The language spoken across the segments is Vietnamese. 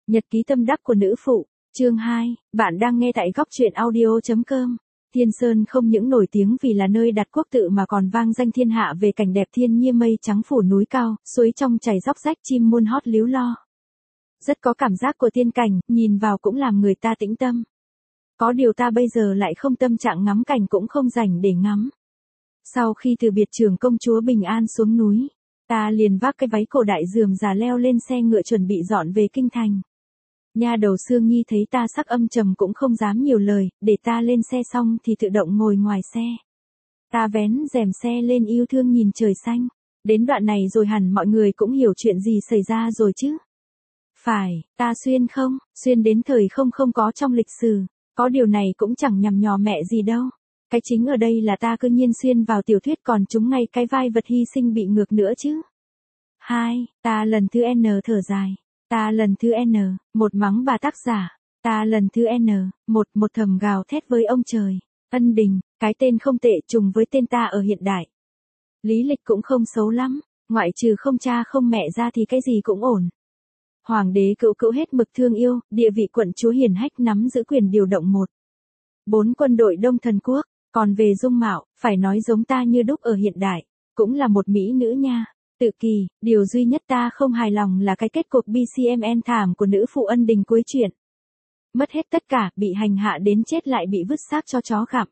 Nhật ký tâm đắc của nữ phụ, chương 2, bạn đang nghe tại góc truyện audio.com. Thiên Sơn không những nổi tiếng vì là nơi đặt quốc tự mà còn vang danh thiên hạ về cảnh đẹp thiên nhiên mây trắng phủ núi cao, suối trong chảy róc rách chim muôn hót líu lo. Rất có cảm giác của tiên cảnh, nhìn vào cũng làm người ta tĩnh tâm. Có điều ta bây giờ lại không tâm trạng ngắm cảnh cũng không rảnh để ngắm. Sau khi từ biệt trưởng công chúa Bình An xuống núi, ta liền vác cái váy cổ đại rườm rà leo lên xe ngựa chuẩn bị dọn về kinh thành. Nha đầu Sương Nhi thấy ta sắc âm trầm cũng không dám nhiều lời, để ta lên xe xong thì tự động ngồi ngoài xe. Ta vén rèm xe lên yêu thương nhìn trời xanh. Đến đoạn này rồi hẳn mọi người cũng hiểu chuyện gì xảy ra rồi chứ. Phải, ta xuyên không, xuyên đến thời không có trong lịch sử. Có điều này cũng chẳng nhằm nhò mẹ gì đâu. Cái chính ở đây là ta cứ nhiên xuyên vào tiểu thuyết còn trúng ngay cái vai vật hy sinh bị ngược nữa chứ. 2. Ta lần thứ N thở dài. Ta lần thứ N, một mắng bà tác giả. Ta lần thứ N, một thầm gào thét với ông trời. Ân Đình, cái tên không tệ trùng với tên ta ở hiện đại. Lý lịch cũng không xấu lắm, ngoại trừ không cha không mẹ ra thì cái gì cũng ổn. Hoàng đế cữu hết mực thương yêu, địa vị quận chúa hiển hách nắm giữ quyền điều động 4 quân đội Đông Thần Quốc, còn về dung mạo, phải nói giống ta như đúc ở hiện đại, cũng là một mỹ nữ nha. Tự kỳ, điều duy nhất ta không hài lòng là cái kết cục BCMN thảm của nữ phụ Ân Đình cuối truyện. Mất hết tất cả, bị hành hạ đến chết lại bị vứt xác cho chó gặm.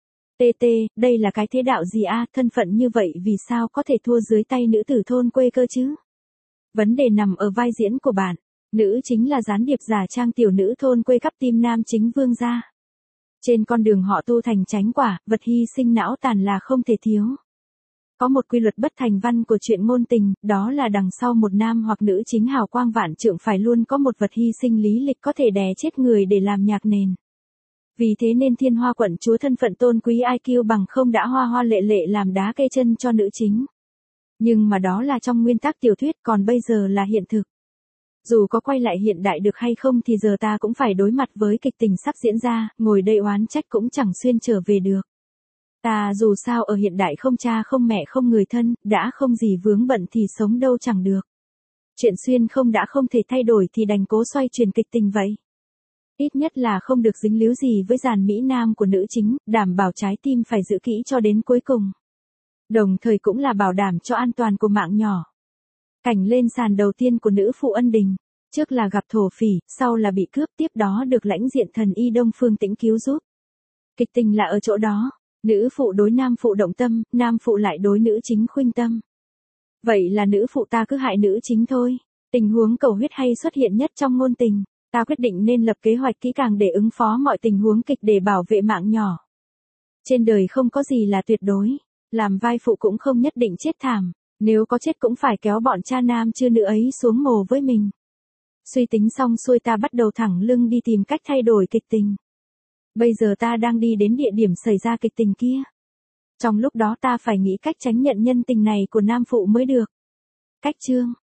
Đây là cái thế đạo gì a, thân phận như vậy vì sao có thể thua dưới tay nữ tử thôn quê cơ chứ? Vấn đề nằm ở vai diễn của bạn, nữ chính là gián điệp giả trang tiểu nữ thôn quê cắp tim nam chính vương gia. Trên con đường họ tu thành chánh quả, vật hy sinh não tàn là không thể thiếu. Có một quy luật bất thành văn của chuyện ngôn tình, đó là đằng sau một nam hoặc nữ chính hào quang vạn trượng phải luôn có một vật hy sinh lý lịch có thể đè chết người để làm nhạc nền. Vì thế nên Thiên Hoa quận chúa thân phận tôn quý IQ bằng không đã hoa lệ làm đá cây chân cho nữ chính. Nhưng mà đó là trong nguyên tắc tiểu thuyết, còn bây giờ là hiện thực. Dù có quay lại hiện đại được hay không thì giờ ta cũng phải đối mặt với kịch tình sắp diễn ra, ngồi đây oán trách cũng chẳng xuyên trở về được. Ta dù sao ở hiện đại không cha không mẹ không người thân, đã không gì vướng bận thì sống đâu chẳng được. Chuyện xuyên không đã không thể thay đổi thì đành cố xoay chuyển kịch tình vậy. Ít nhất là không được dính líu gì với dàn mỹ nam của nữ chính, đảm bảo trái tim phải giữ kỹ cho đến cuối cùng. Đồng thời cũng là bảo đảm cho an toàn của mạng nhỏ. Cảnh lên sàn đầu tiên của nữ phụ Ân Đình, trước là gặp thổ phỉ, sau là bị cướp, tiếp đó được lãnh diện thần y Đông Phương Tĩnh cứu giúp. Kịch tình là ở chỗ đó, nữ phụ đối nam phụ động tâm, nam phụ lại đối nữ chính khuynh tâm. Vậy là nữ phụ ta cứ hại nữ chính thôi. Tình huống cầu huyết hay xuất hiện nhất trong ngôn tình, ta quyết định nên lập kế hoạch kỹ càng để ứng phó mọi tình huống kịch để bảo vệ mạng nhỏ. Trên đời không có gì là tuyệt đối, làm vai phụ cũng không nhất định chết thảm, nếu có chết cũng phải kéo bọn cha nam chưa nữ ấy xuống mồ với mình. Suy tính xong xuôi ta bắt đầu thẳng lưng đi tìm cách thay đổi kịch tình. Bây giờ ta đang đi đến địa điểm xảy ra kịch tình kia. Trong lúc đó ta phải nghĩ cách tránh nhận nhân tình này của nam phụ mới được. Cách chương,